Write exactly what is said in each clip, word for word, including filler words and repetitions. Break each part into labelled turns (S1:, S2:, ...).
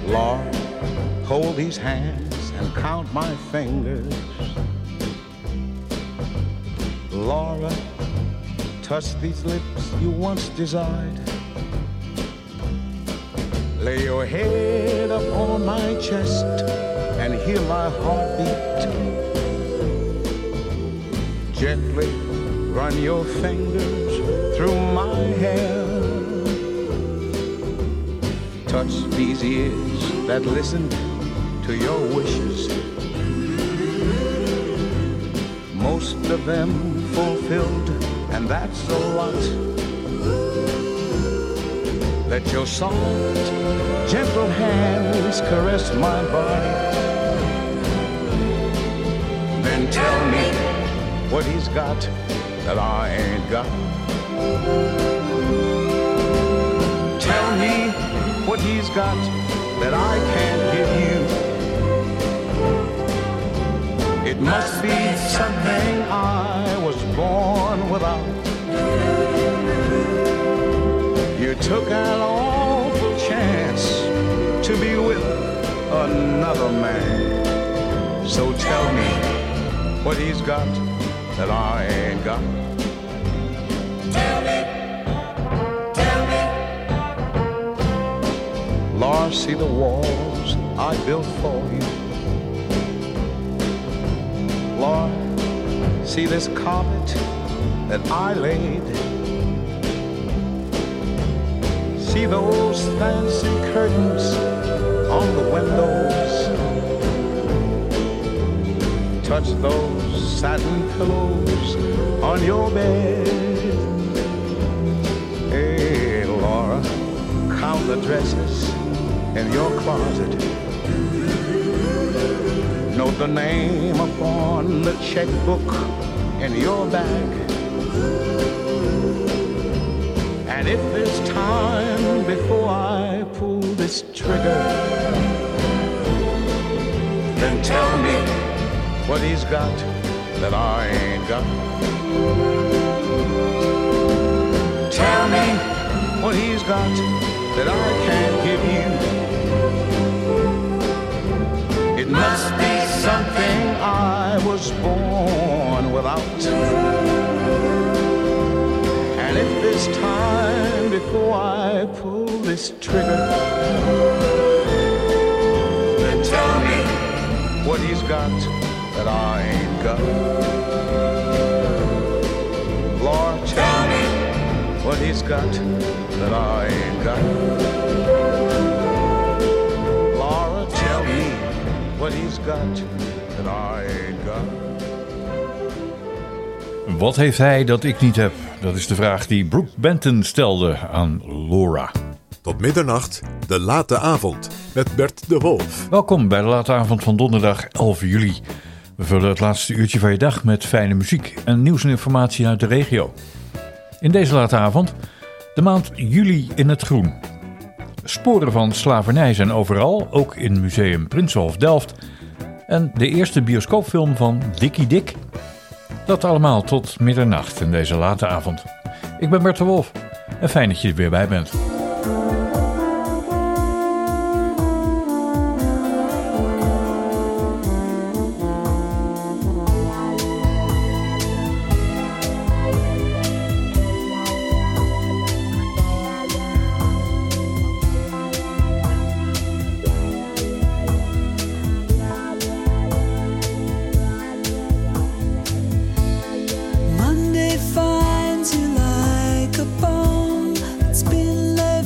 S1: Lord, hold these hands and count my fingers. Laura, touch these lips you once desired. Lay your head upon my chest and hear my heartbeat. Gently run your fingers through my hair. Touch these ears that listen to your wishes. Most of them fulfilled, and that's a lot. Let your soft, gentle hands caress my body. Then tell me what he's got that I ain't got. Tell me what he's got that I can't give you. It must be something I was born without. You took an awful chance to be with another man. So tell me what he's got that I ain't got. Tell me, tell me. Lord, see the walls I built for you. Lord, see this carpet that I laid. See those fancy curtains on the windows. Touch those satin pillows on your bed. Hey, Laura, count the dresses in your closet. Note the name upon the checkbook in your bag. And if there's time before I pull this trigger, then tell me what he's got that I ain't got. Tell me what he's got that I can't give you. It must be something I was born without. And if there's time before I pull this trigger, then tell me what he's got that I ain't got. Lord, tell me what he's got that I ain't got. Laura, tell me what he's got that I ain't got.
S2: Wat heeft hij dat ik niet heb? Dat is de vraag die Brooke Benton stelde aan Laura.
S3: Tot middernacht, de late avond met Bert de Wolf.
S2: Welkom bij de late avond van donderdag elf juli. We vullen het laatste uurtje van je dag met fijne muziek en nieuws en informatie uit de regio. In deze late avond de maand juli in het groen. Sporen van slavernij zijn overal, ook in Museum Prinsenhof Delft. En de eerste bioscoopfilm van Dikkie Dik. Dat allemaal tot middernacht in deze late avond. Ik ben Bert de Wolf en fijn dat je er weer bij bent.
S4: Monday finds you like a bone. It's been left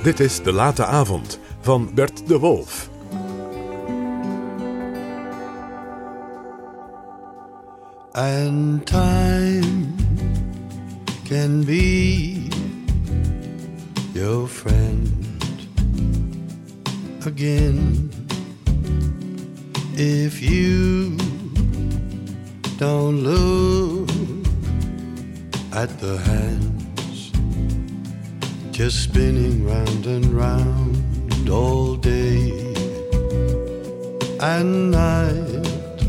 S3: Dit is De Late Avond van Bert de Wolf.
S1: And time can be your friend again if you don't look at the hands just spinning round and round all day and night.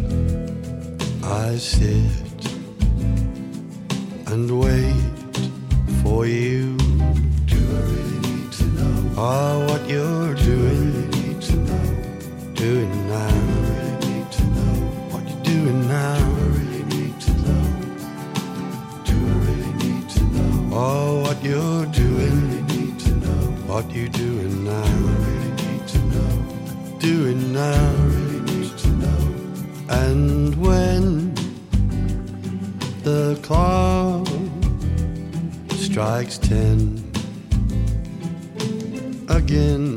S1: I sit and wait for you. Do I really need to know? Oh, what you're doing? Do I really need to know? Doing now? Do I really need to know? What you're doing now? Do I really need to know? Do I really need to know? Oh, what you're doing? Do I really need to know? What you doing now? Do I really need to know? Doing now? Do I really need to know? And when the clock strikes ten again,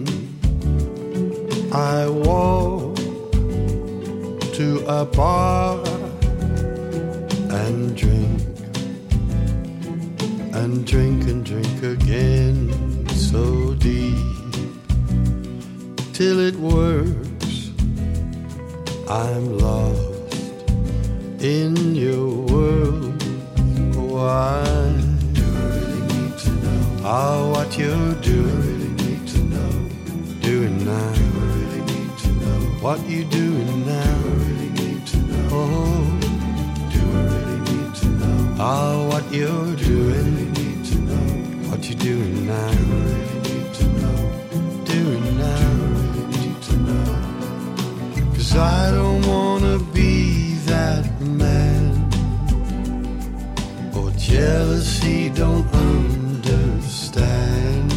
S1: I walk to a bar and drink and drink and drink again, so deep till it works. I'm lost in your world. Why do I really need to know? Oh, what you're doing? Do I really need to know? Doing now? Do I really need to know? What you doing now? Do I really need to know? Oh, do I really need to know? Oh, what you're doing? Do I really need to know? What you doing now? Do I really need to know? Doing now? Do I really need to know? 'Cause I don't wanna be that man, or jealousy don't understand,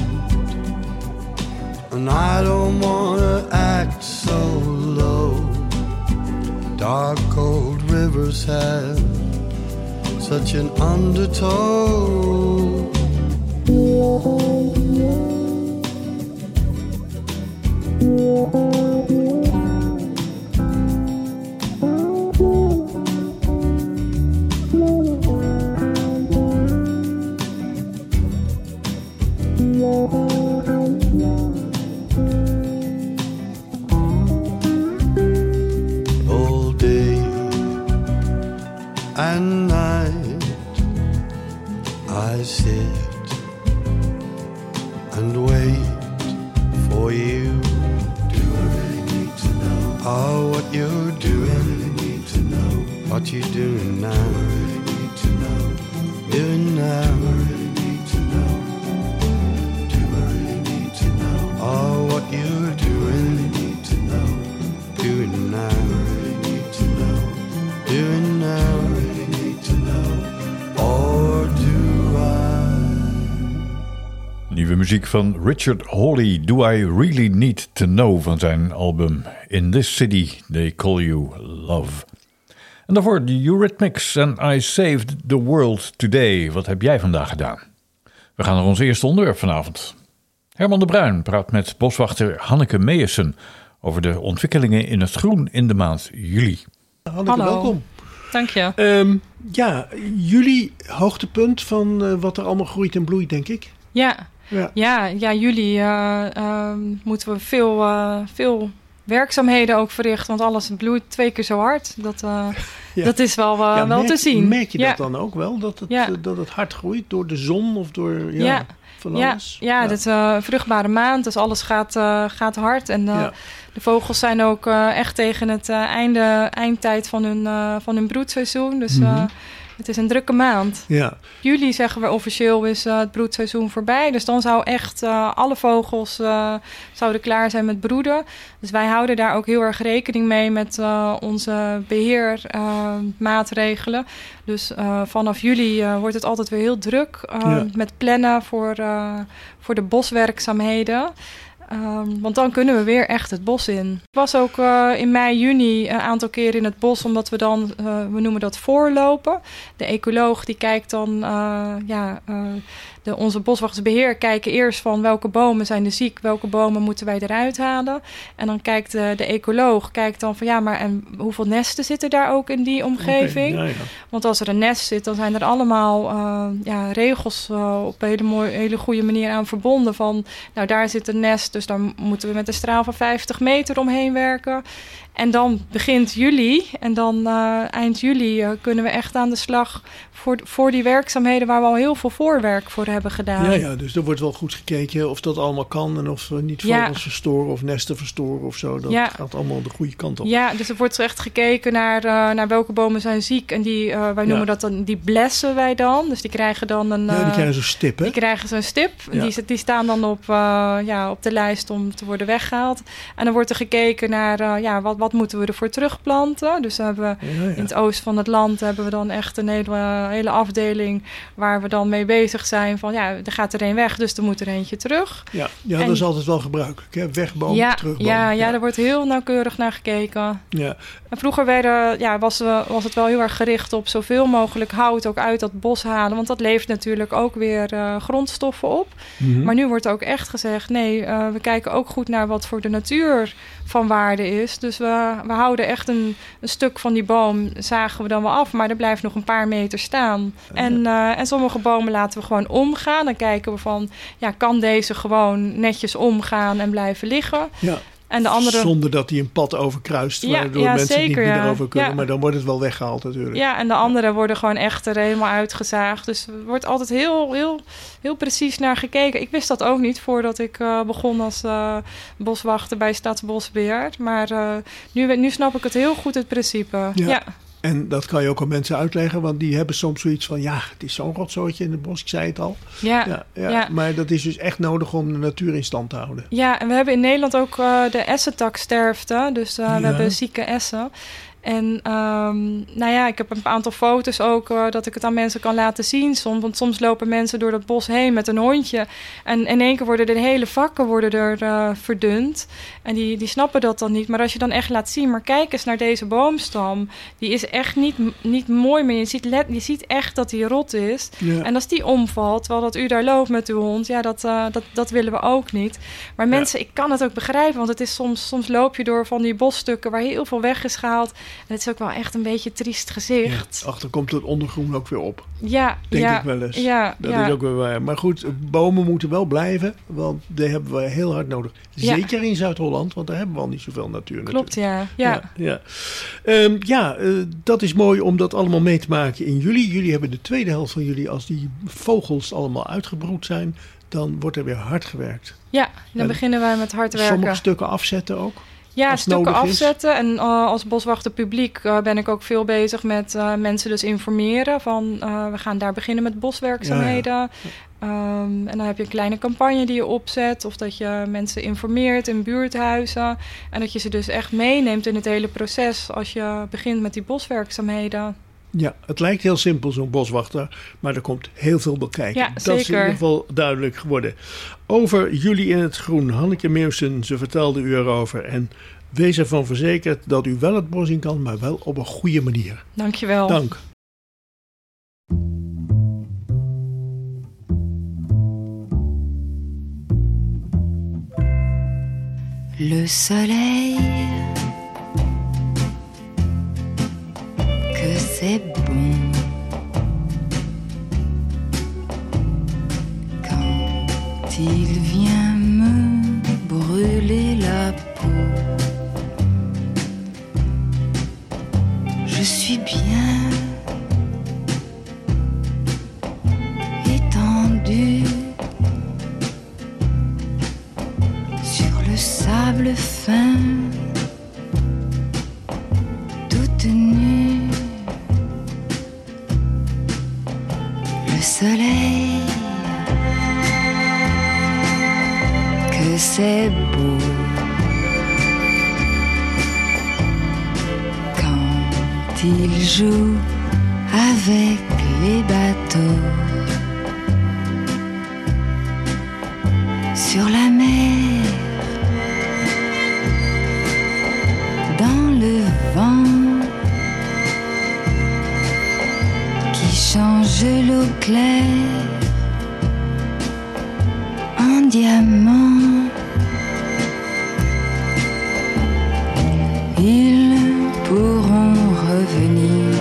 S1: and I don't wanna act so low. Dark cold rivers have such an undertow. All day and night I sit and wait for you. Do I really need to know? Oh, what you're doing? Do I really need to know? What you doing now? Do I really need to know? Doing now? Do I really need to know? Do I really need to know? Oh, what you're doing? Do I really need to know? Doing now? Do I really need to know? Doing now? Do I really need to know? Or do I?
S2: Nieuwe muziek van Richard Hawley, Do I Really Need to Know, van zijn album In This City They Call You Love. En daarvoor de Eurythmics en I Saved the World Today. Wat heb jij vandaag gedaan? We gaan naar ons eerste onderwerp vanavond. Herman de Bruin praat met boswachter Hanneke Meijesen over de ontwikkelingen in het groen in de maand juli.
S4: Hanneke,
S5: Hallo.
S4: welkom.
S5: Dank je.
S4: Um, ja, juli, hoogtepunt van uh, wat er allemaal groeit en bloeit, denk ik.
S5: Ja,
S4: Ja.
S5: ja, ja juli uh, uh, moeten we veel, uh, veel werkzaamheden ook verrichten, want alles bloeit twee keer zo hard. Dat, uh,
S4: Ja.
S5: dat is wel, uh,
S4: Ja,
S5: wel
S4: merk,
S5: te zien.
S4: Merk je dat
S5: ja.
S4: dan ook wel, dat het,
S5: Ja.
S4: uh, dat het hard groeit door de zon of door ja,
S5: Ja.
S4: van
S5: Ja,
S4: alles?
S5: ja, het is uh, een vruchtbare maand, dus alles gaat, uh, gaat hard. En uh,
S4: Ja.
S5: de vogels zijn ook uh, echt tegen het uh, einde, eindtijd van hun, uh, van hun broedseizoen. Dus uh,
S4: Mhm.
S5: het is een drukke maand.
S4: Ja.
S5: Juli zeggen we officieel is uh, het broedseizoen voorbij. Dus dan zou echt uh, alle vogels uh, zouden klaar zijn met broeden. Dus wij houden daar ook heel erg rekening mee met uh, onze beheermaatregelen. Uh, dus uh, vanaf juli uh, wordt het altijd weer heel druk uh,
S4: Ja.
S5: met plannen voor, uh, voor de boswerkzaamheden. Um, want dan kunnen we weer echt het bos in. Ik was ook uh, in mei, juni een aantal keer in het bos, omdat we dan, uh, we noemen dat voorlopen. De ecoloog die kijkt dan uh, ja, uh, de, onze boswachtersbeheer kijken eerst van welke bomen zijn er ziek, welke bomen moeten wij eruit halen. En dan kijkt de, de ecoloog kijkt dan van ja, maar en hoeveel nesten zitten daar ook in die omgeving? Okay, ja, ja. Want als er een nest zit, dan zijn er allemaal uh, ja, regels uh, op een hele, mooie, hele goede manier aan verbonden. Van nou, daar zit een nest, dus daar moeten we met een straal van vijftig meter omheen werken. En dan begint juli en dan uh, eind juli uh, kunnen we echt aan de slag voor, voor die werkzaamheden waar we al heel veel voorwerk voor hebben gedaan.
S4: Ja, ja, dus er wordt wel goed gekeken of dat allemaal kan en of we niet vogels ja. verstoren of nesten verstoren of zo. Dat ja. gaat allemaal de goede kant op.
S5: Ja, dus er wordt echt gekeken naar, uh, naar welke bomen zijn ziek en die, uh, wij noemen ja. dat dan, die blessen wij dan. Dus die krijgen dan een... Uh,
S4: ja, die krijgen zo'n stip, hè?
S5: Die krijgen zo'n stip. Ja. Die, die staan dan op, uh, ja, op de lijst om te worden weggehaald. En dan wordt er gekeken naar, uh, ja, wat, wat moeten we ervoor terugplanten. Dus hebben we ja, ja. in het oosten van het land hebben we dan echt een hele, hele afdeling waar we dan mee bezig zijn van ja, er gaat er een weg, dus er moet er eentje terug.
S4: Ja, ja en, dat is altijd wel gebruikelijk, hè? Wegboom,
S5: ja,
S4: terugboom.
S5: Ja, ja, ja, daar wordt heel nauwkeurig naar gekeken. Ja. En vroeger werden, ja, was, was het wel heel erg gericht op zoveel mogelijk hout ook uit dat bos halen, want dat levert natuurlijk ook weer uh, grondstoffen op. Mm-hmm. Maar nu wordt ook echt gezegd, nee, uh, we kijken ook goed naar wat voor de natuur van waarde is. Dus we, we houden echt een, een stuk van die boom, zagen we dan wel af, maar er blijft nog een paar meter staan. En, uh, en sommige bomen laten we gewoon omgaan. Dan kijken we van, ja, kan deze gewoon netjes omgaan en blijven liggen?
S4: Ja.
S5: En de andere...
S4: Zonder dat hij een pad overkruist,
S5: ja,
S4: waardoor
S5: ja,
S4: mensen
S5: zeker,
S4: niet meer
S5: ja.
S4: erover kunnen.
S5: Ja.
S4: Maar dan wordt het wel weggehaald natuurlijk.
S5: Ja, en de andere worden gewoon echt er helemaal uitgezaagd. Dus er wordt altijd heel, heel, heel precies naar gekeken. Ik wist dat ook niet voordat ik uh, begon als uh, boswachter bij Staatsbosbeheer. Maar uh, nu, nu snap ik het heel goed, het principe. Ja. ja.
S4: En dat kan je ook aan mensen uitleggen, want die hebben soms zoiets van, ja, het is zo'n rotzooitje in het bos, ik zei het al. Ja, ja, ja, ja. Maar dat is dus echt nodig om de natuur in stand te houden.
S5: Ja, en we hebben in Nederland ook uh, de essentaksterfte, dus uh, ja. we hebben zieke essen. En um, nou ja, ik heb een aantal foto's ook uh, dat ik het aan mensen kan laten zien soms. Want soms lopen mensen door dat bos heen met een hondje. En in één keer worden de hele vakken worden er uh, verdund. En die, die snappen dat dan niet. Maar als je dan echt laat zien, maar kijk eens naar deze boomstam. Die is echt niet, niet mooi meer. Je ziet, let, je ziet echt dat die rot is. Ja. En als die omvalt, terwijl dat u daar loopt met uw hond. Ja, dat, uh, dat, dat willen we ook niet. Maar mensen, ja. ik kan het ook begrijpen. Want het is soms, soms loop je door van die bosstukken waar heel veel weg is gehaald. En het is ook wel echt een beetje triest gezicht.
S4: Ja, achter komt het ondergroen ook weer op.
S5: Ja,
S4: denk
S5: ja,
S4: ik wel eens.
S5: Ja,
S4: dat
S5: ja.
S4: is ook weer waar. Maar goed, bomen moeten wel blijven, want die hebben we heel hard nodig. Zeker ja. in Zuid-Holland, want daar hebben we al niet zoveel natuur.
S5: Klopt,
S4: natuurlijk.
S5: ja.
S4: Ja, ja. Um, ja uh, dat is mooi om dat allemaal mee te maken in juli. Jullie hebben de tweede helft van juli, als die vogels allemaal uitgebroed zijn, dan wordt er weer hard gewerkt.
S5: Ja, dan en beginnen wij met hard werken.
S4: Sommige stukken afzetten ook.
S5: Ja, stukken afzetten. En uh, als boswachter publiek uh, ben ik ook veel bezig met uh, mensen dus informeren. Van uh, we gaan daar beginnen met boswerkzaamheden. Ja, ja. Um, en dan heb je een kleine campagne die je opzet. Of dat je mensen informeert in buurthuizen. En dat je ze dus echt meeneemt in het hele proces als je begint met die boswerkzaamheden.
S4: Ja, het lijkt heel simpel, zo'n boswachter, maar er komt heel veel bij kijken.
S5: Ja,
S4: dat
S5: zeker.
S4: is in ieder geval duidelijk geworden. Over Juli in het Groen, Hanneke Meeuwsen, ze vertelde u erover. En wees ervan verzekerd dat u wel het bos in kan, maar wel op een goede manier.
S5: Dankjewel.
S4: Dank.
S6: Le soleil, que c'est bon quand il vient me brûler la peau. Je suis bien étendue sur le sable fin, toute nue. Le soleil, que c'est beau quand il joue avec les bateaux sur la mer, dans le vent qui change l'eau claire diamant. Ils pourront revenir.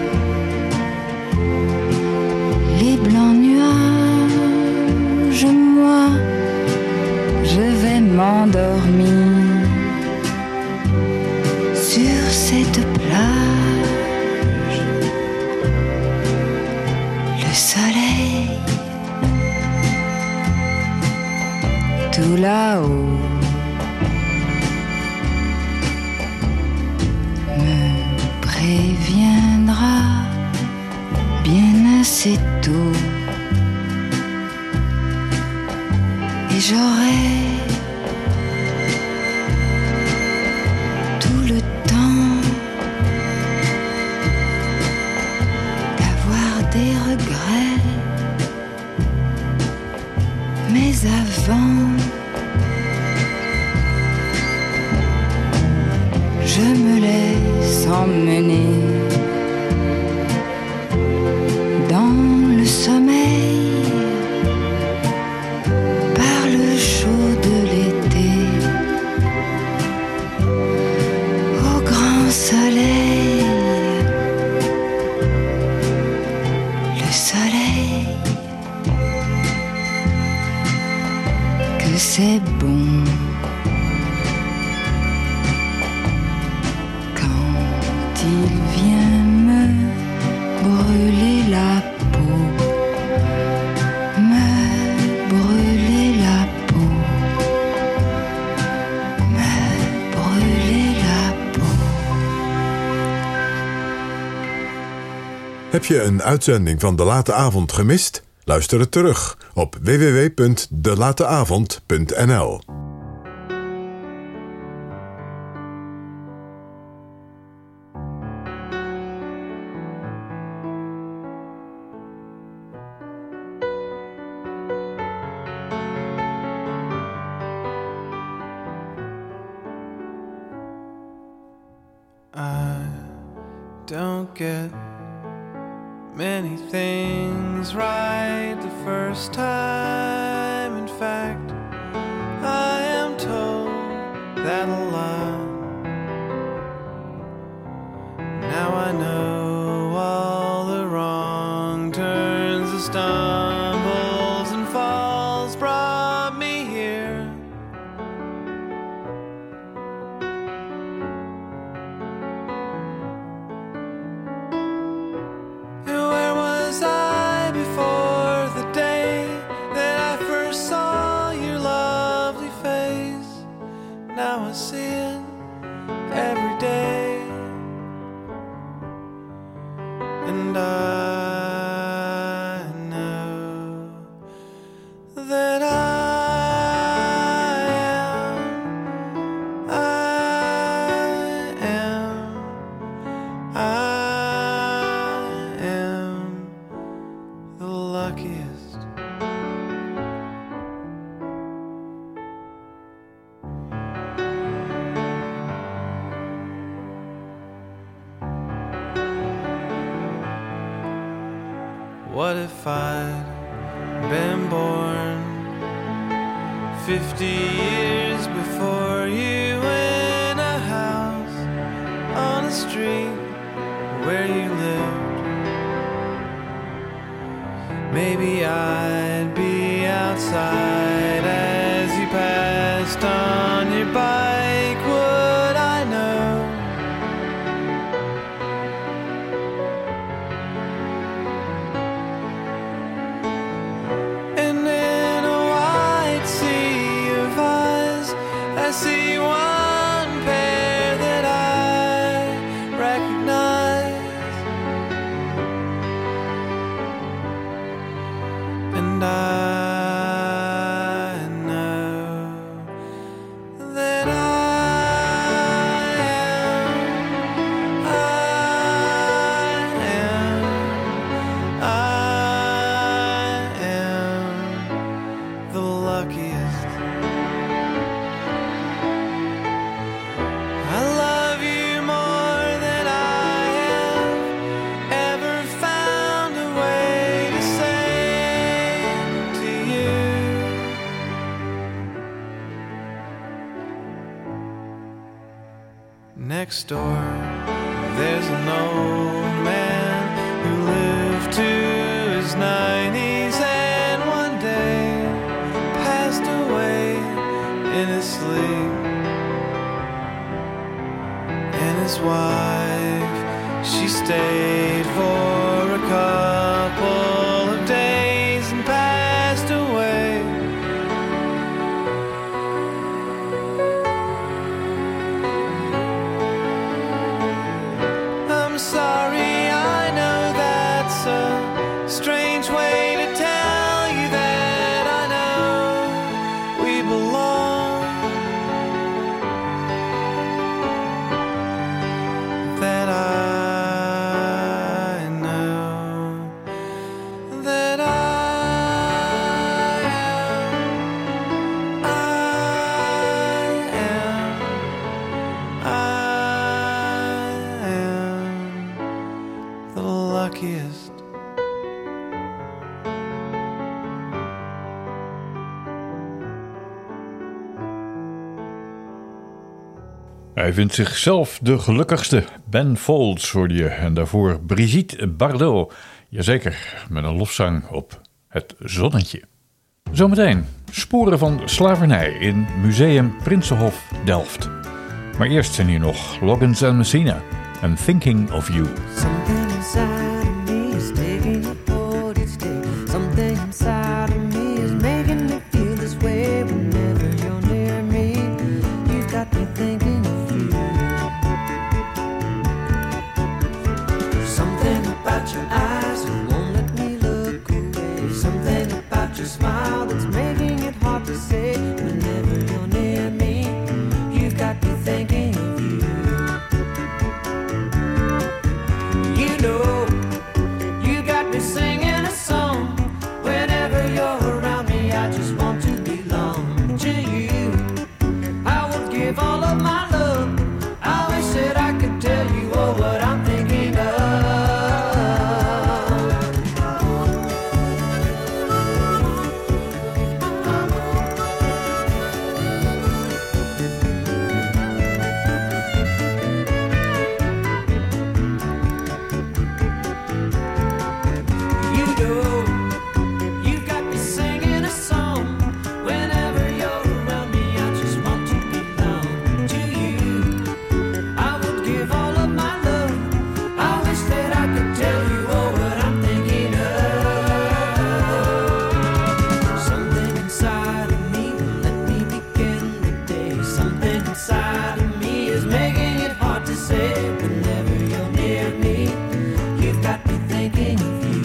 S6: Les blancs nuages, moi, je vais m'endormir sur cette plage. Le soleil, tout là-haut, me préviendra bien assez tôt. Et j'aurai tout le temps d'avoir des regrets. Mais avant, je me laisse emmener dans le sommeil par le chaud de l'été, au grand soleil, le soleil, que c'est bon. Il vient me brûler la peau, me brûler la peau, me brûler la peau.
S3: Heb je een uitzending van De Late Avond gemist? Luister het terug op w w w punt de late avond punt n l.
S7: I don't get many things right the first time. In fact, I am told that a lot. Now I know all the wrong turns, the stumbles and falls brought me here. Where was I before the day that I first saw your lovely face? Now I see it every day, and I know that I am, I am, I am the luckiest. What if I'd been born fifty years before you, in a house on a street where you lived? Maybe I'd be outside as you passed on your bike. Would I know? And in a wide sea of eyes, I see one pair that I recognize, and I know that I am, I am, I am the luckiest. I love you more than I have ever found a way to say to you. Next door, there's an old man who lived to his nineties and one day passed away in his sleep. And his wife, she stayed for a couple of days and passed away. I'm sorry, I know that's a strange way to tell you that I know we belong, that I know that I am, I am, I am the luckiest.
S2: Hij vindt zichzelf de gelukkigste. Ben Folds hoorde je. En daarvoor Brigitte Bardot. Jazeker, met een lofzang op het zonnetje. Zometeen sporen van slavernij in Museum Prinsenhof Delft. Maar eerst zijn hier nog Loggins en Messina en Thinking of You.
S8: Something inside of me is taking a hold each day. Something inside of me is making me feel this way. Whenever you're near me, you've got me thinking of you. Something about your eyes that won't let me look away. Something about your smile that's making it hard to say. Whenever you're near me, you've got me thinking of you. You know, you got me singing a song. Whenever you're around me, I just want to belong to you. I would give all of my love. I wish that I could tell you all what I'm thinking of. You know, you got me singing a song. Whenever you're around me, I just want to belong to you. I would give all of my love. I wish that I could tell you all what I'm thinking of. Something inside of me will let me begin the day. Something inside of me is making it hard to say. Whenever you're near me, you've got me thinking of you.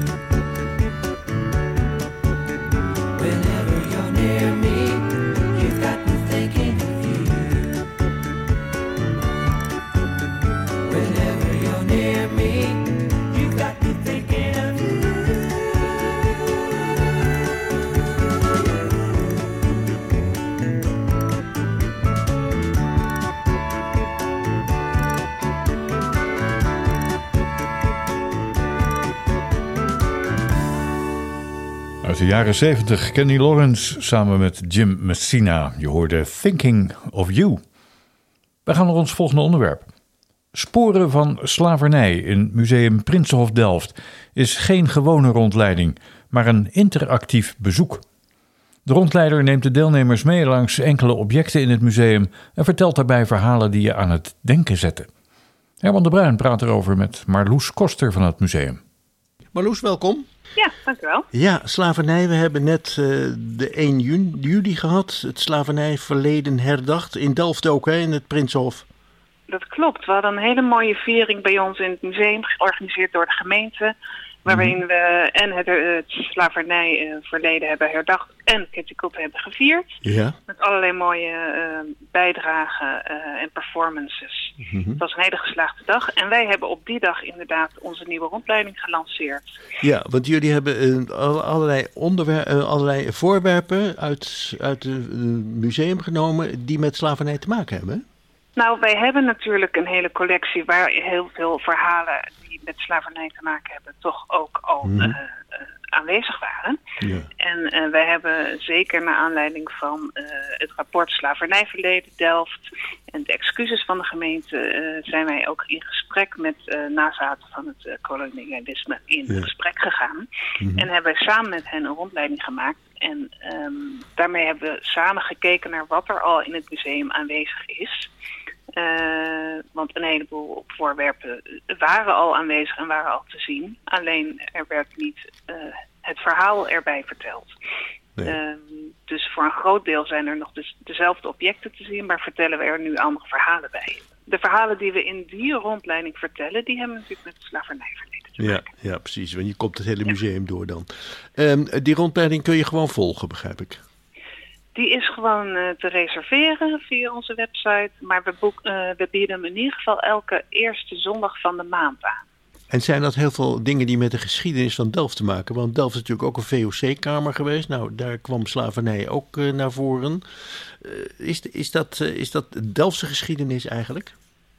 S8: Whenever you're near me, you've got me thinking of you. Whenever you're near me, you've got me thinking of you.
S2: Uit de jaren zeventig Kenny Loggins samen met Jim Messina. Je hoorde Thinking of You. We gaan naar ons volgende onderwerp. Sporen van slavernij in Museum Prinsenhof Delft is geen gewone rondleiding, maar een interactief bezoek. De rondleider neemt de deelnemers mee langs enkele objecten in het museum en vertelt daarbij verhalen die je aan het denken zetten. Herman de Bruin praat erover met Marloes Koster van het museum.
S4: Marloes, welkom.
S9: Ja, dankjewel.
S4: Ja, slavernij. We hebben net uh, de één juli gehad. Het slavernijverleden herdacht. In Delft ook, hè, in het Prinsenhof.
S9: Dat klopt. We hadden een hele mooie viering bij ons in het museum, georganiseerd door de gemeente. Waarin we en het, het slavernijverleden hebben herdacht en Kitty hebben gevierd.
S4: Ja.
S9: Met allerlei mooie uh, bijdragen uh, en performances. Mm-hmm. Het was een hele geslaagde dag. En wij hebben op die dag inderdaad onze nieuwe rondleiding gelanceerd.
S4: Ja, want jullie hebben uh, allerlei, onderwer- uh, allerlei voorwerpen uit, uit het uh, museum genomen die met slavernij te maken hebben.
S9: Nou, wij hebben natuurlijk een hele collectie waar heel veel verhalen die met slavernij te maken hebben toch ook al mm-hmm. uh, uh, aanwezig waren.
S4: Ja.
S9: En uh, wij hebben zeker naar aanleiding van uh, het rapport Slavernijverleden Delft en de excuses van de gemeente uh, zijn wij ook in gesprek met uh, nazaten van het uh, kolonialisme in
S4: Ja.
S9: gesprek gegaan.
S4: Mhm.
S9: En hebben wij samen met hen een rondleiding gemaakt. En um, daarmee hebben we samen gekeken naar wat er al in het museum aanwezig is. Uh, want een heleboel voorwerpen waren al aanwezig en waren al te zien. Alleen er werd niet uh, het verhaal erbij verteld.
S4: Nee.
S9: Um, dus voor een groot deel zijn er nog dus dezelfde objecten te zien, maar vertellen we er nu andere verhalen bij. De verhalen die we in die rondleiding vertellen, die hebben natuurlijk met het slavernijverleden te
S4: Ja,
S9: maken.
S4: ja, precies. Want je komt het hele
S9: Ja.
S4: museum door dan. Um, die rondleiding kun je gewoon volgen, begrijp ik.
S9: Die is gewoon uh, te reserveren via onze website, maar we, boek, uh, we bieden hem in ieder geval elke eerste zondag van de maand aan.
S4: En zijn dat heel veel dingen die met de geschiedenis van Delft te maken? Want Delft is natuurlijk ook een V O C-kamer geweest. Nou, daar kwam slavernij ook uh, naar voren. Uh, is, is, dat, uh, is dat Delftse geschiedenis eigenlijk?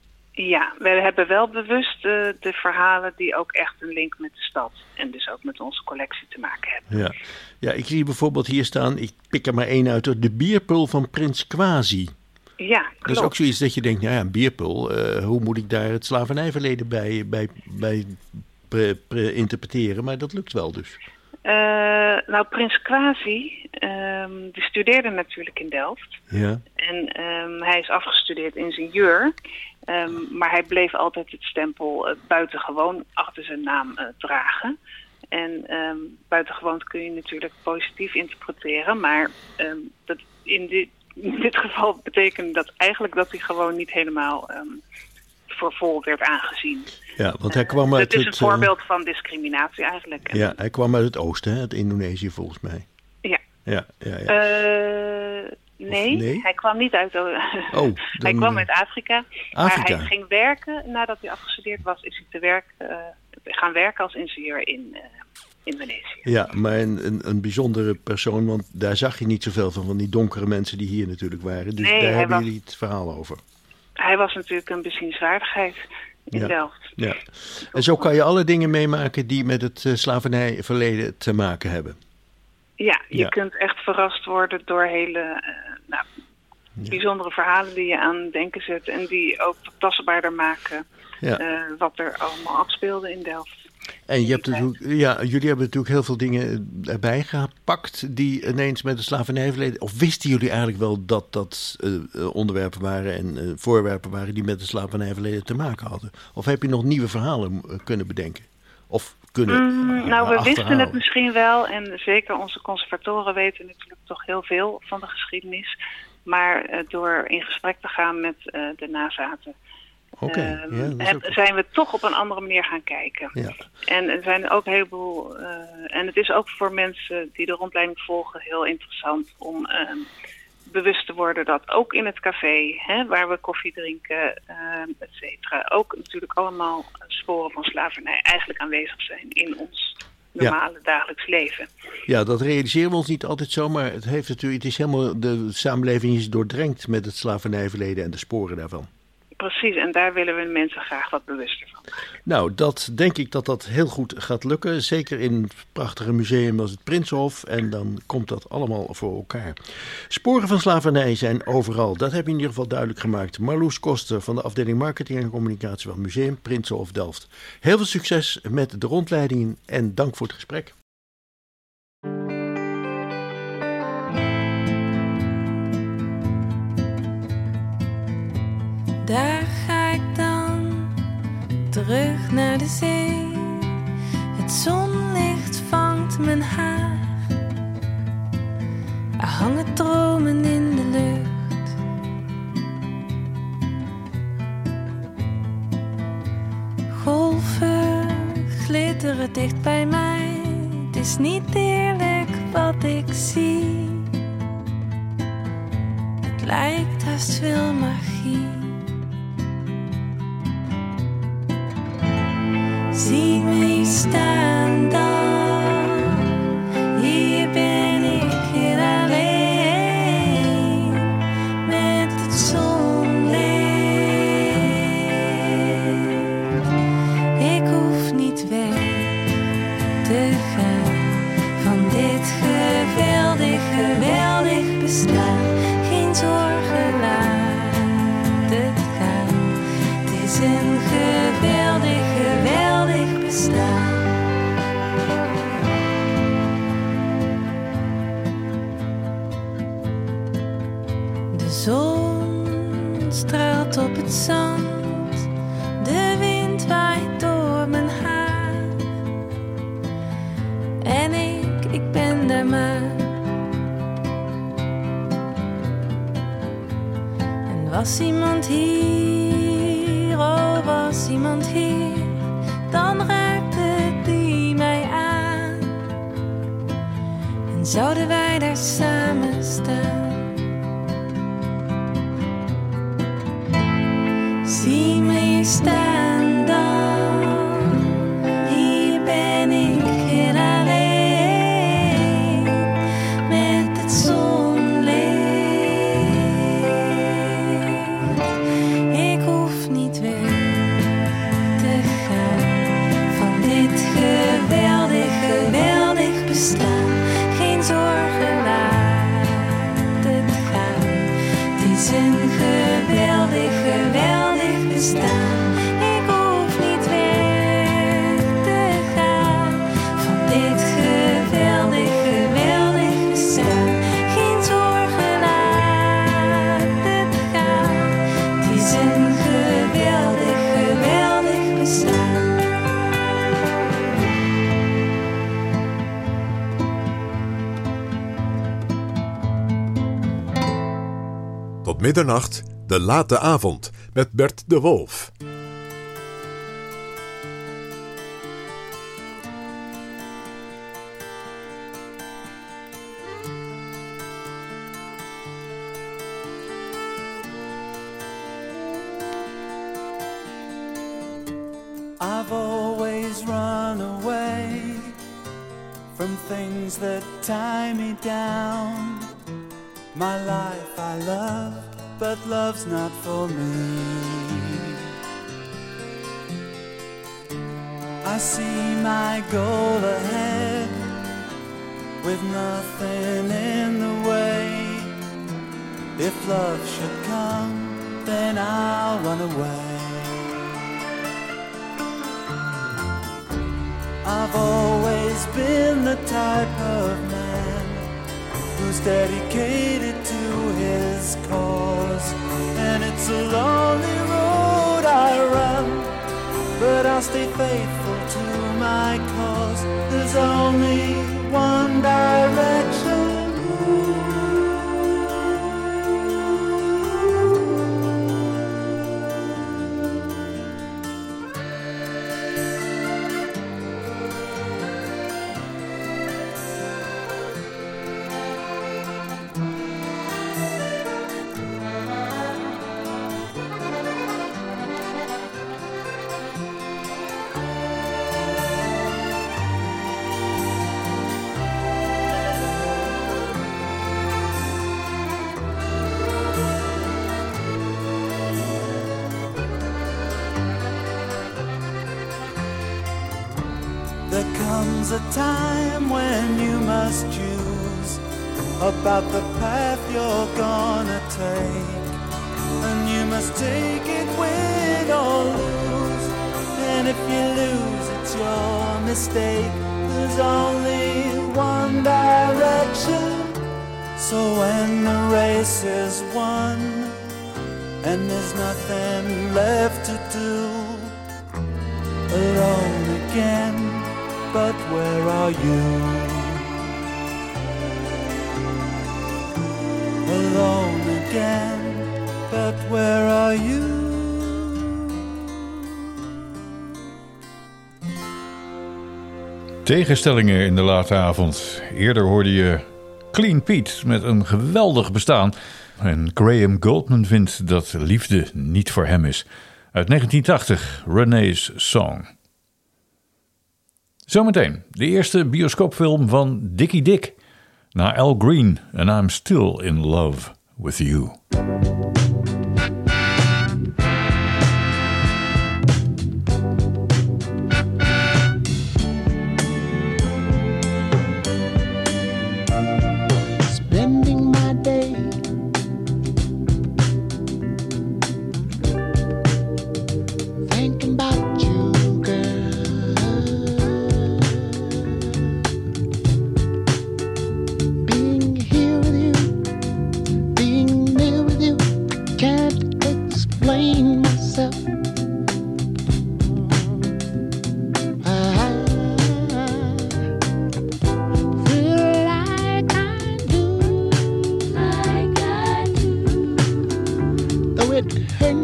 S9: Ja, we hebben wel bewust uh, de verhalen die ook echt een link met de stad en dus ook met onze collectie te maken hebben.
S4: Ja, ja, ik zie bijvoorbeeld hier staan, ik pik er maar één uit, de bierpul van Prins Quasi.
S9: Ja,
S4: Dat
S9: klopt.
S4: is ook zoiets dat je denkt, nou ja, een bierpul, uh, hoe moet ik daar het slavernijverleden bij, bij, bij pre, pre interpreteren? Maar dat lukt wel dus.
S9: Uh, nou, Prins Quasi, um, die studeerde natuurlijk in Delft.
S4: Ja,
S9: En um, hij is afgestudeerd ingenieur. Um, maar hij bleef altijd het stempel uh, buitengewoon achter zijn naam uh, dragen. En um, buitengewoon kun je natuurlijk positief interpreteren. Maar um, dat in, dit, in dit geval betekent dat eigenlijk dat hij gewoon niet helemaal um, voor vol werd aangezien.
S4: ja, want hij kwam uit
S9: Het is
S4: het...
S9: een
S4: uh,
S9: voorbeeld van discriminatie eigenlijk.
S4: Ja, hij kwam uit het oosten, hè, uit Indonesië volgens mij.
S9: Ja.
S4: Ja, ja, ja.
S9: Uh, nee,
S4: nee?
S9: hij kwam niet uit...
S4: Oh,
S9: hij
S4: dan,
S9: kwam
S4: uh,
S9: uit Afrika,
S4: Afrika.
S9: maar hij ging werken. Nadat hij afgestudeerd was, is hij te werk, uh, gaan werken als ingenieur in uh, Indonesië.
S4: Ja, maar een, een, een bijzondere persoon, want daar zag je niet zoveel van, van die donkere mensen die hier natuurlijk waren. Dus
S9: Nee,
S4: daar
S9: hij
S4: hebben
S9: was-
S4: jullie het verhaal over.
S9: Hij was natuurlijk een bezienswaardigheid in
S4: Ja.
S9: Delft.
S4: Ja. En zo kan je alle dingen meemaken die met het uh, slavernijverleden te maken hebben.
S9: Ja, je
S4: Ja.
S9: kunt echt verrast worden door hele uh, nou, bijzondere verhalen die je aan het denken zet. En die ook tastbaarder maken
S4: Ja.
S9: uh, wat er allemaal afspeelde in Delft.
S4: En je hebt natuurlijk, ja, jullie hebben natuurlijk heel veel dingen erbij gepakt die ineens met het slavernijverleden... Of wisten jullie eigenlijk wel dat dat uh, onderwerpen waren en uh, voorwerpen waren die met het slavernijverleden te maken hadden? Of heb je nog nieuwe verhalen uh, kunnen bedenken? Of kunnen
S9: Mm,
S4: uh,
S9: nou, we wisten
S4: achterhalen?
S9: het misschien wel. En zeker onze conservatoren weten natuurlijk toch heel veel van de geschiedenis. Maar uh, door in gesprek te gaan met uh, de nazaten...
S4: Oké,
S9: Ehm,
S4: ja, dat is
S9: heb-
S4: ook-
S9: zijn we toch op een andere manier gaan kijken.
S4: Ja.
S9: En er zijn ook een heleboel... Uh, en het is ook voor mensen die de rondleiding volgen heel interessant om uh, bewust te worden dat ook in het café, hè, waar we koffie drinken, uh, et cetera, ook natuurlijk allemaal sporen van slavernij eigenlijk aanwezig zijn in ons normale dagelijks leven.
S4: Ja, dat realiseren we ons niet altijd zo, maar het heeft natuurlijk, het is helemaal, de samenleving is doordrenkt met het slavernijverleden en de sporen daarvan.
S9: Precies, en daar willen we de mensen graag wat bewuster van.
S4: Nou, dat denk ik dat dat heel goed gaat lukken. Zeker in het prachtige museum als het Prinsenhof. En dan komt dat allemaal voor elkaar. Sporen van slavernij zijn overal. Dat heb je in ieder geval duidelijk gemaakt. Marloes Koster van de afdeling Marketing en Communicatie van Museum Prinsenhof Delft. Heel veel succes met de rondleidingen en dank voor het gesprek.
S6: Daar ga ik dan, terug naar de zee. Het zonlicht vangt mijn haar. Er hangen dromen in de lucht. Golven glitteren dicht bij mij. Het is niet eerlijk wat ik zie. Het lijkt haast veel magie. Zie me staan dan, hier ben ik heel alleen, met het zonlicht. Ik hoef niet weg te gaan. bestaan. Geen zorgen, laat het gaan. Het is een geweldig, geweldig bestaan. De zon straalt op het zand, de wind waait door mijn haar. En ik, ik ben er maar. En was iemand hier, oh was iemand hier, dan raakte die mij aan. En zouden wij daar samen staan. Zie me hier staan dan, hier ben ik heel alleen, met het zonlicht. Ik hoef niet weg te gaan van dit geweldig, geweldig bestaan. Geen zorgen, laat het gaan. Het is een geweldig, geweldig bestaan. Ik hoef niet weg te gaan van dit geweldig, geweldig bestaan. Geen zorgen, laat het gaan. Het is een geweldig, geweldig bestaan.
S3: Tot middernacht, de late avond, met Bert de Wolf.
S7: I've always run away from things that tie me down. My life I love, but love's not for me. I see my goal ahead with nothing in the way. If love should come, then I'll run away. I've always been the type of man who's dedicated to his cause. And it's a lonely road I run, but I'll stay faithful to my cause. There's only one direction. There comes a time when you must choose about the path you're gonna take, and you must take it win or lose. And if you lose, it's your mistake. There's only one direction. So when the race is won and there's nothing left to do, alone again, but where are you? Alone again, but where are you?
S2: Tegenstellingen in de late avond. Eerder hoorde je Clean Pete met een geweldig bestaan. En Graham Goldman vindt dat liefde niet voor hem is. Uit negentien tachtig, Renee's Song. Zometeen de eerste bioscoopfilm van Dickie Dick. Na Al Green en I'm Still in Love with You.
S10: Spending my day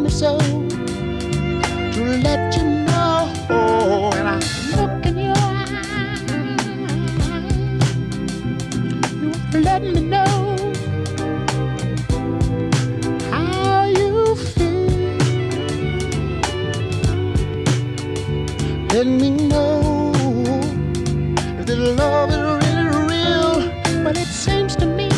S10: so to let you know when I look in your eyes, you let me know how you feel. Let me know if the love is really real, but it seems to me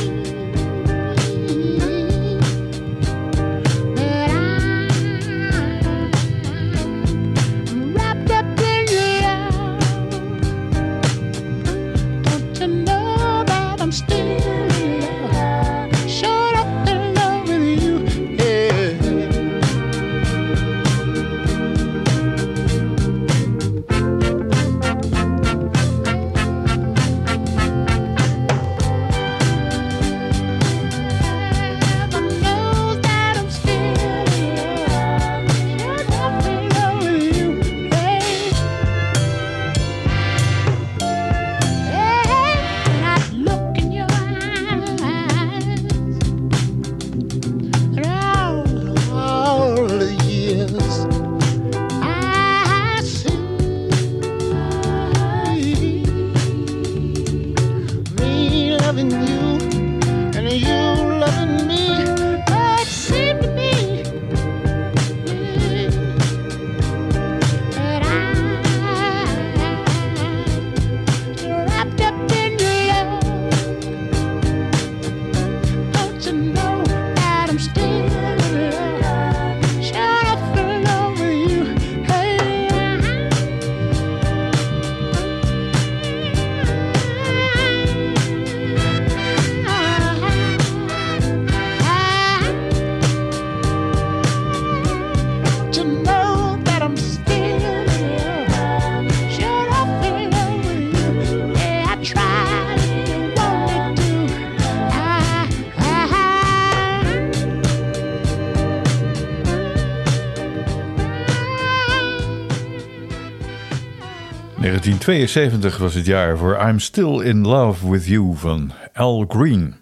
S2: negentien tweeënzeventig was het jaar voor I'm Still in Love with You van Al Green.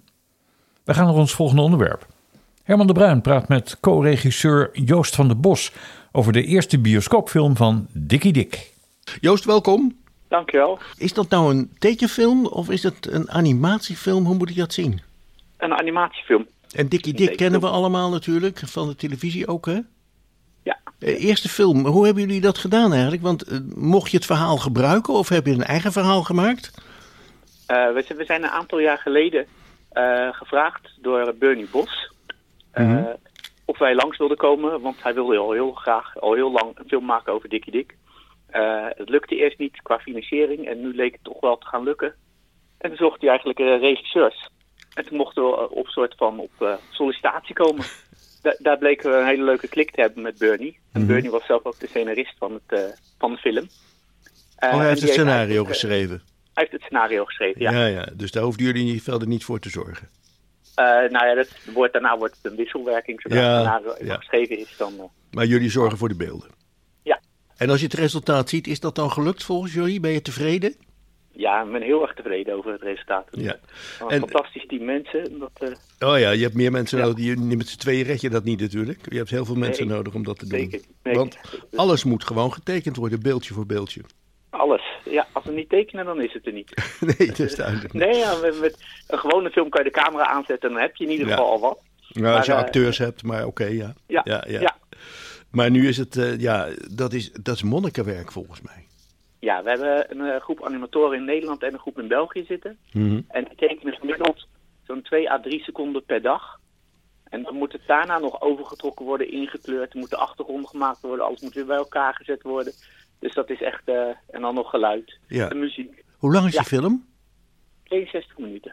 S2: We gaan naar ons volgende onderwerp. Herman de Bruin praat met co-regisseur Joost van der Bos over de eerste bioscoopfilm van Dikkie Dik.
S4: Joost, welkom.
S11: Dankjewel.
S4: Is dat nou een tekenfilm of is het een animatiefilm? Hoe moet ik dat zien?
S11: Een animatiefilm.
S4: En Dikkie Dik kennen we allemaal natuurlijk, van de televisie ook, hè?
S11: Ja.
S4: Uh, eerste film, hoe hebben jullie dat gedaan eigenlijk? Want uh, mocht je het verhaal gebruiken of heb je een eigen verhaal gemaakt?
S11: Uh, we, we zijn een aantal jaar geleden uh, gevraagd door Bernie Bos uh, mm-hmm. of wij langs wilden komen, want hij wilde al heel graag, al heel lang een film maken over Dikkie Dik. Uh, het lukte eerst niet qua financiering en nu leek het toch wel te gaan lukken. En toen zocht hij eigenlijk uh, regisseurs. En toen mochten we uh, op soort van op uh, sollicitatie komen. Da- daar bleken we een hele leuke klik te hebben met Bernie. En mm-hmm. Bernie was zelf ook de scenarist van, het, uh, van de film. Uh,
S4: oh, hij heeft het scenario
S11: uh,
S4: geschreven?
S11: Hij heeft het scenario geschreven, ja.
S4: Ja, ja. Dus daar hoefden jullie niet, verder niet voor te zorgen?
S11: Uh, nou ja, dat wordt, daarna wordt het een wisselwerking. Zodra ja, het scenario ja. geschreven is, dan... Uh,
S4: maar jullie zorgen voor de beelden?
S11: Ja.
S4: En als je het resultaat ziet, is dat dan gelukt volgens jullie? Ben je tevreden?
S11: Ja, ik ben heel erg tevreden over het resultaat.
S4: Ja.
S11: Een
S4: en,
S11: fantastisch team mensen. Dat, uh...
S4: Oh ja, je hebt meer mensen ja. nodig. Je, met z'n tweeën red je dat niet natuurlijk. Je hebt heel veel mensen
S11: nee,
S4: nodig om dat te
S11: zeker,
S4: doen.
S11: nee,
S4: Want alles moet gewoon getekend worden, beeldje voor beeldje.
S11: Alles. Ja, als we niet tekenen, dan is het er niet.
S4: Nee, dat is duidelijk.
S11: Nee, ja, met, met een gewone film kan je de camera aanzetten en dan heb je in ieder geval ja. al wat.
S4: Nou, maar, als je uh, acteurs hebt, maar oké, okay, ja.
S11: Ja,
S4: ja, ja.
S11: ja.
S4: Maar nu is het, uh, ja, dat is, dat is monnikenwerk volgens mij.
S11: Ja, we hebben een uh, groep animatoren in Nederland en een groep in België zitten.
S4: Mm-hmm.
S11: En die tekenen gemiddeld zo'n twee à drie seconden per dag. En dan moet het daarna nog overgetrokken worden, ingekleurd. Er moet de achtergrond gemaakt worden, alles moet weer bij elkaar gezet worden. Dus dat is echt, uh, en dan nog geluid
S4: ja.
S11: en muziek.
S4: Hoe lang is
S11: ja.
S4: je film?
S11: tweeënzestig minuten.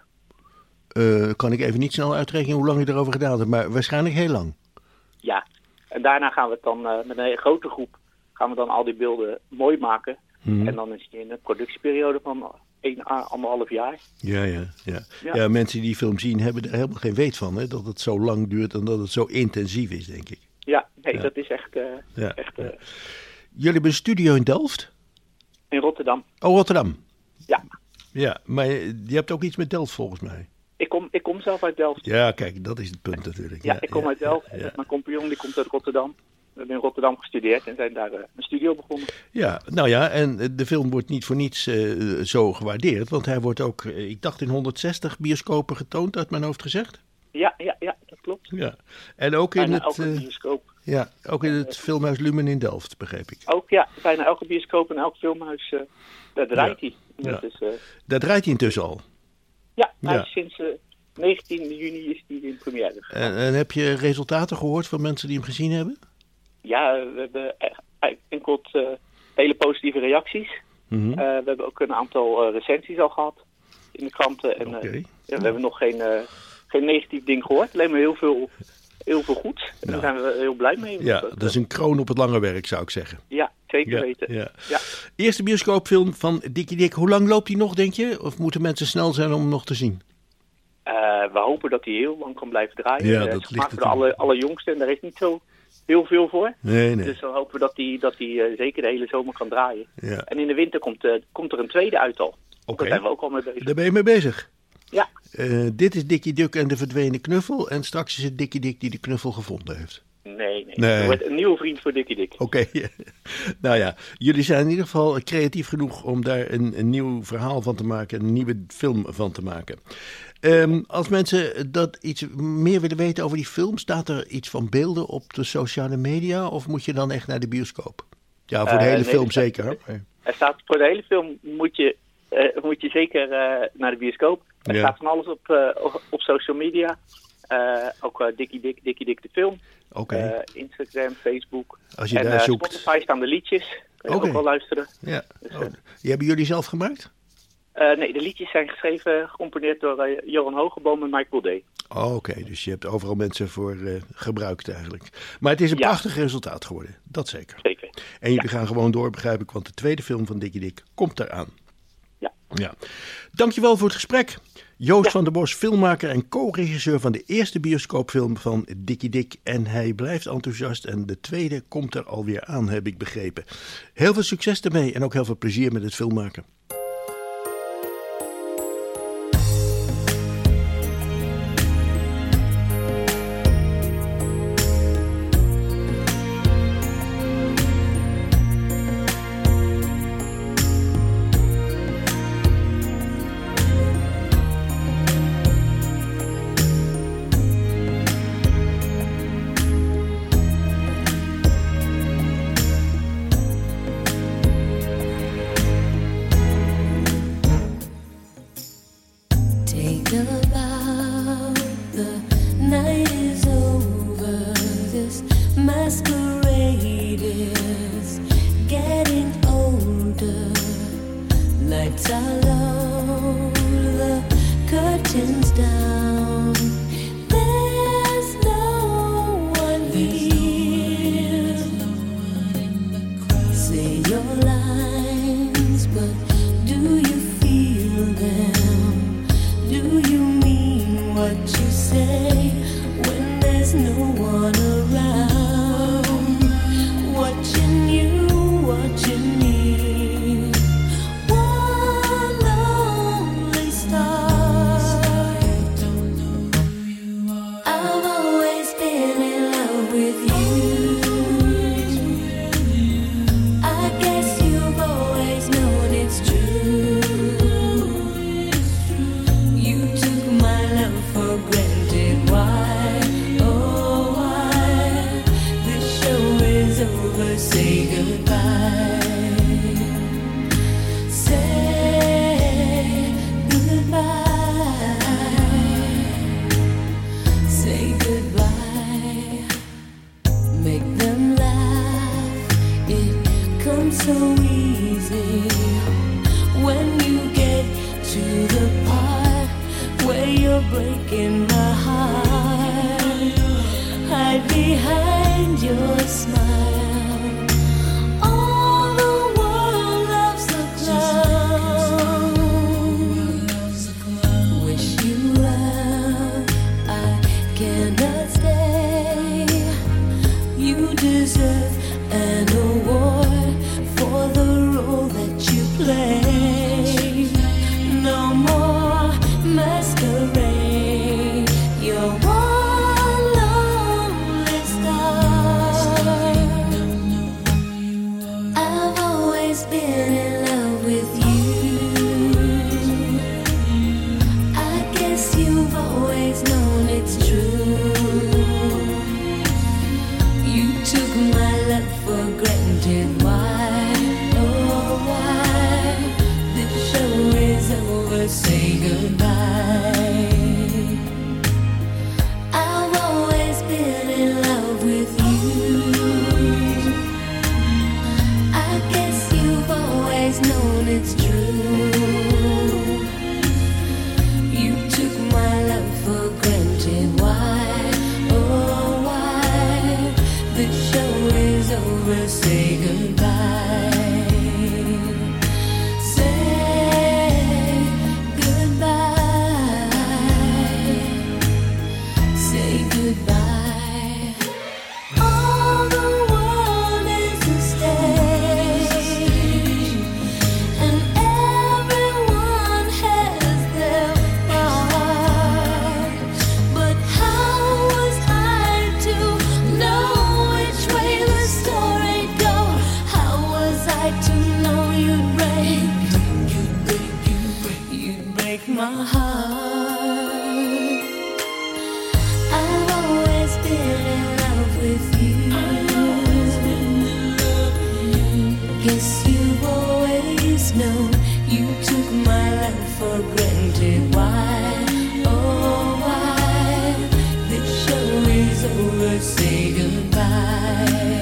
S4: Uh, kan ik even niet snel uitrekenen hoe lang je erover gedaan hebt, maar waarschijnlijk heel lang.
S11: Ja, en daarna gaan we het dan uh, met een hele grote groep, gaan we dan al die beelden mooi maken. Mm-hmm. En dan is het in een productieperiode van een, anderhalf jaar.
S4: Ja, ja, ja. ja. ja, mensen die die film zien hebben er helemaal geen weet van, hè? Dat het zo lang duurt en dat het zo intensief is, denk ik.
S11: Ja, nee, ja. dat is echt... Uh,
S4: ja.
S11: echt uh,
S4: ja. Jullie hebben een studio in Delft?
S11: In Rotterdam.
S4: Oh, Rotterdam.
S11: Ja.
S4: Ja, maar je hebt ook iets met Delft volgens mij.
S11: Ik kom, ik kom kom zelf uit Delft.
S4: Ja, kijk, dat is het punt natuurlijk.
S11: Ja, ik kom
S4: ja,
S11: uit Delft.
S4: ja, ja.
S11: Mijn compagnon die komt uit Rotterdam. We hebben in Rotterdam gestudeerd en zijn daar uh, een studio begonnen.
S4: Ja, nou ja, en de film wordt niet voor niets uh, zo gewaardeerd. Want hij wordt ook, uh, ik dacht in honderdzestig bioscopen getoond, uit mijn hoofd gezegd.
S11: Ja, ja, ja, dat klopt.
S4: Ja, en ook in
S11: bijna
S4: het,
S11: elke
S4: uh,
S11: bioscoop.
S4: Ja, ook in het filmhuis Lumen in Delft, begreep ik.
S11: Ook ja, bijna elke bioscoop en elk filmhuis, uh, daar draait hij.
S4: Ja.
S11: Dat, is, uh,
S4: Daar draait hij intussen al.
S11: ja, hij
S4: Ja.
S11: is sinds uh, negentien juni is hij in première.
S4: En, en heb je resultaten gehoord van mensen die hem gezien hebben?
S11: Ja, we hebben eigenlijk enkel uh, hele positieve reacties.
S4: Mm-hmm.
S11: Uh, we hebben ook een aantal uh, recensies al gehad in de kranten. En uh,
S4: Oké.
S11: ja, we hebben nog geen, uh, geen negatief ding gehoord. Alleen maar heel veel, heel veel goed. En
S4: Nou.
S11: daar zijn we heel blij mee.
S4: Ja,
S11: Want, uh,
S4: dat is een kroon op het lange werk, zou ik zeggen.
S11: Ja, zeker
S4: Ja,
S11: weten.
S4: ja.
S11: Ja.
S4: Eerste bioscoopfilm van Dikkie Dik. Hoe lang loopt die nog, denk je? Of moeten mensen snel zijn om hem nog te zien?
S11: Uh, we hopen dat hij heel lang kan blijven draaien.
S4: Ja,
S11: Uh,
S4: dat
S11: het is
S4: ligt
S11: gemaakt voor de
S4: natuurlijk.
S11: alle, alle jongsten en daar is niet zo heel veel voor.
S4: Nee, nee.
S11: Dus we hopen dat hij dat hij, uh, zeker de hele zomer kan draaien.
S4: Ja.
S11: En in de winter komt, uh, komt er een tweede uit al.
S4: Oké.
S11: Daar zijn we ook al mee bezig.
S4: Daar ben je mee bezig.
S11: Ja.
S4: Uh, dit is Dikkie Duk en de verdwenen knuffel. En straks is het Dikkie Dik die de knuffel gevonden heeft.
S11: Nee, nee.
S4: Nee.
S11: Er wordt een nieuwe vriend voor Dikkie Dik.
S4: Oké. Nou ja, jullie zijn in ieder geval creatief genoeg om daar een, een nieuw verhaal van te maken. Een nieuwe film van te maken. Um, als mensen dat iets meer willen weten over die film, staat er iets van beelden op de sociale media? Of moet je dan echt naar de bioscoop? Ja, voor de
S11: Uh,
S4: hele
S11: nee,
S4: film
S11: er staat-
S4: zeker. Hoor.
S11: Er staat, voor de hele film moet je, uh, moet je zeker uh, naar de bioscoop. Er
S4: Ja.
S11: staat van alles op, uh, op, op social media. Uh, ook uh, Dikkie Dik, Dikkie Dik de film.
S4: Oké.
S11: Uh, Instagram, Facebook.
S4: Als je
S11: en
S4: daar
S11: uh,
S4: zoekt.
S11: Spotify staan de liedjes. Kun je
S4: Oké.
S11: ook wel luisteren.
S4: Ja.
S11: Dus,
S4: Oh,
S11: uh,
S4: die hebben jullie zelf gemaakt?
S11: uh, nee, de liedjes zijn geschreven, gecomponeerd door uh, Johan Hogeboom en Mike Baudet.
S4: Oh, oké. Dus je hebt overal mensen voor uh, gebruikt eigenlijk. Maar het is een
S11: Ja.
S4: prachtig resultaat geworden. Dat zeker.
S11: Zeker.
S4: En jullie gaan gewoon door, begrijp ik, want de tweede film van Dikkie Dik komt eraan.
S11: Ja.
S4: Ja. Dankjewel voor het gesprek. Joost
S11: Ja.
S4: van der Bos, filmmaker en co-regisseur van de eerste bioscoopfilm van Dikkie Dik. En hij blijft enthousiast en de tweede komt er alweer aan, heb ik begrepen. Heel veel succes ermee en ook heel veel plezier met het filmmaken.
S6: Take a bow, the night is over. This masquerade is getting older. Lights are low, the curtains down. There's no one here. Say your lines, but do you feel them? Do you mean what you say when there's no one around? Watching you, watching me. One lonely star. I've always been in love with you. I guess you've always known it's true. You took my love for granted. Why, oh why? This show is over. Say goodbye. Say goodbye. Say goodbye. Make them laugh. It comes so easy when you get to the part where you're breaking my heart. Hide behind your smile. All the world loves a clown. Wish you well. I cannot stay. You deserve an award for the role that you play. No more masquerade. show is over, say goodbye. Say goodbye. Say goodbye. All the world is a stage, and everyone has their part. But how was I to know which way the story goes? How was I to know you'd break, you'd break, you'd break, you'd break my heart? I've always been in love with you. Guess you've always known you took my love for granted. Why, oh why? This show is over, say goodbye.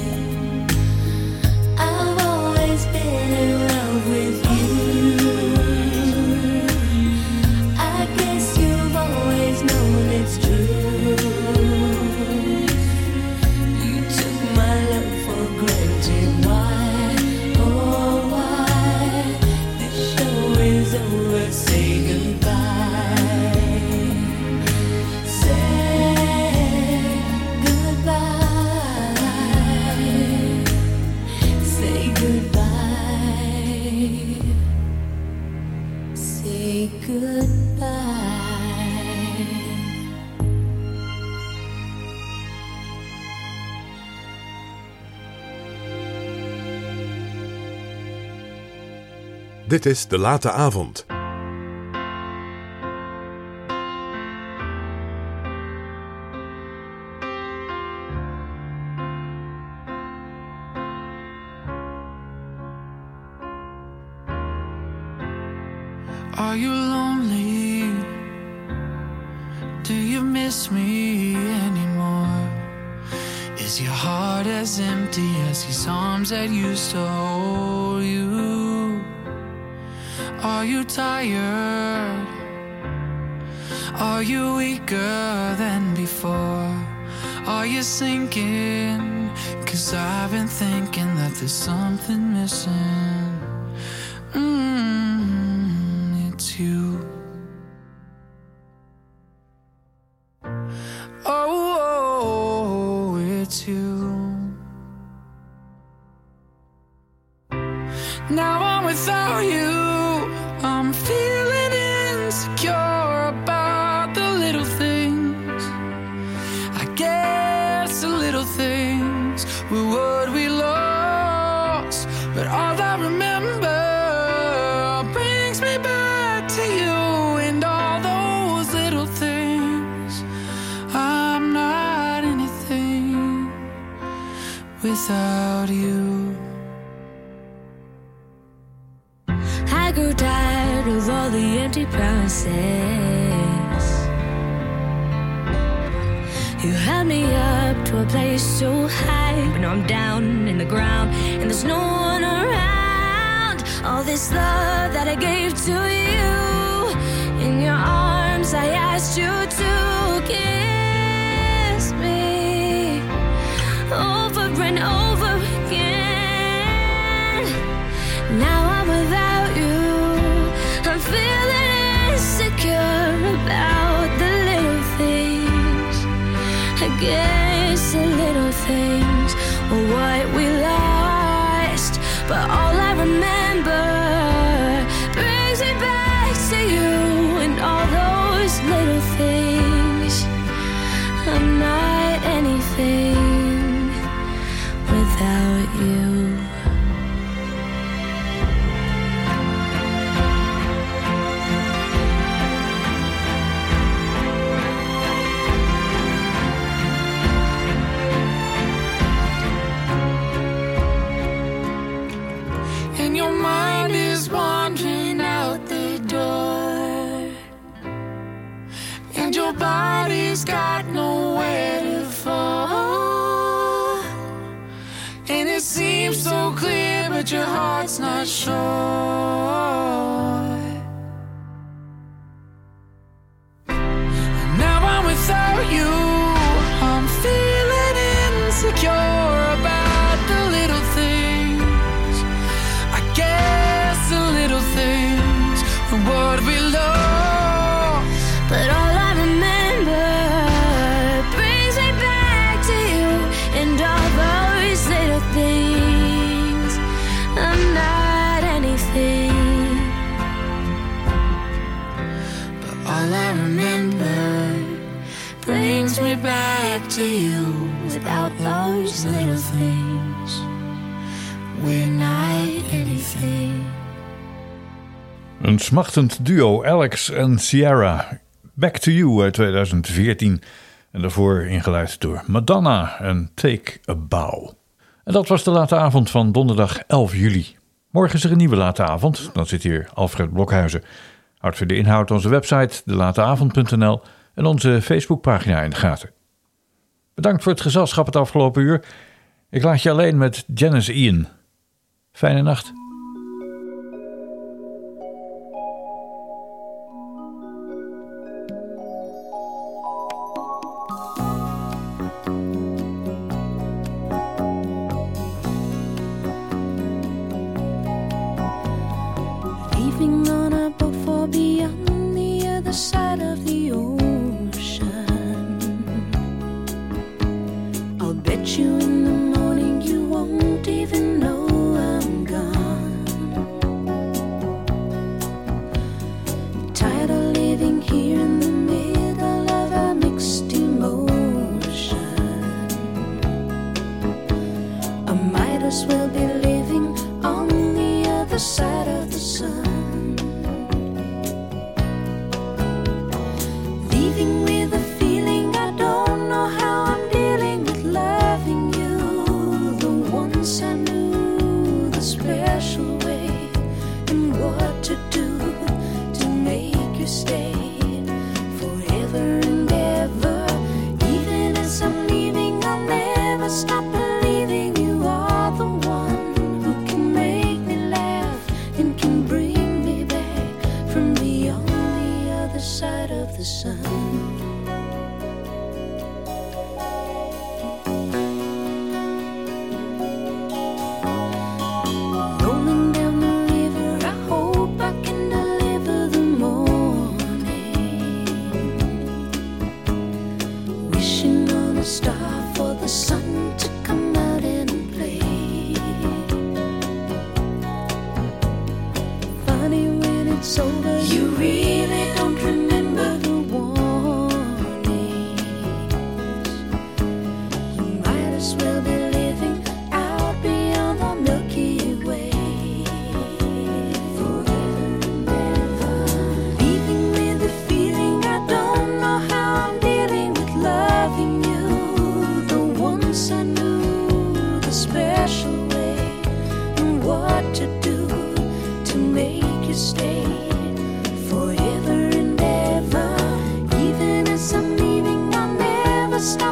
S6: I've always been in love with you. I guess you've always known it's true. You took my love for granted. Why, oh why? This show is over, say goodbye. Say goodbye. Say goodbye. Say goodbye.
S3: Dit is De Late Avond.
S7: Are you lonely? Do you miss me anymore? Is your heart as empty as these arms that used to hold you? Are you tired? Are you weaker than before? Are you sinking? 'Cause I've been thinking that there's something missing. Mm, it's you. Oh, oh, it's you. Now I'm without you. I'm feeling insecure about the little things. I guess the little things were what we lost. But all I remember brings me back to you and all those little things. I'm not anything without you.
S6: I grew tired of all the empty promises. You held me up to a place so high, but now I'm down in the ground and there's no one around. All this love that I gave to you, in your arms I asked you to kiss me over and over again. Now I'm without you. I'm feeling insecure about the little things. I guess the little things were what we lost. But all I remember brings me back to you and all those little things. I'm not anything without you.
S7: And your mind is wandering out the door, and your body's got nowhere to fall. And it seems so clear, but your heart's not sure. Now I'm without you. I'm feeling insecure
S6: brings me back to you. Without those little things, we're not anything.
S2: Een smachtend duo, Alex en Ciara. Back to You uit tweeduizend veertien. En daarvoor ingeluid door Madonna en Take a Bow. En dat was de late avond van donderdag elf juli. Morgen is er een nieuwe late avond. Dan zit hier Alfred Blokhuizen. Houd voor de inhoud onze website de late avond punt n l en onze Facebookpagina in de gaten. Bedankt voor het gezelschap het afgelopen uur. Ik laat je alleen met Janice Ian. Fijne nacht.
S6: Leaving on a boat for beyond the other side of the ocean. I'll bet you in the morning you won't even know I'm gone. Tired of living here in the middle of a mixed emotion. I might as well be living on the other side of the sun. Leaving with a feeling I don't know how I'm dealing with loving you. The once I knew the special way and what to do to make you stay forever and ever. Even as I'm leaving, I'll never stop believing you are the one who can make me laugh and can bring me back from beyond the other side of the sun. Rolling down the river, I hope I can deliver the morning. Wishing on a star for the sun to come out and play. Funny when it's over, you really don't remember the warnings. You might as well be living out beyond the Milky Way. Forever and ever. Leaving with the feeling I don't know how I'm dealing with loving you. The once I knew the special way and what to do to make you stay forever and ever. Even as I'm leaving, I'll never stop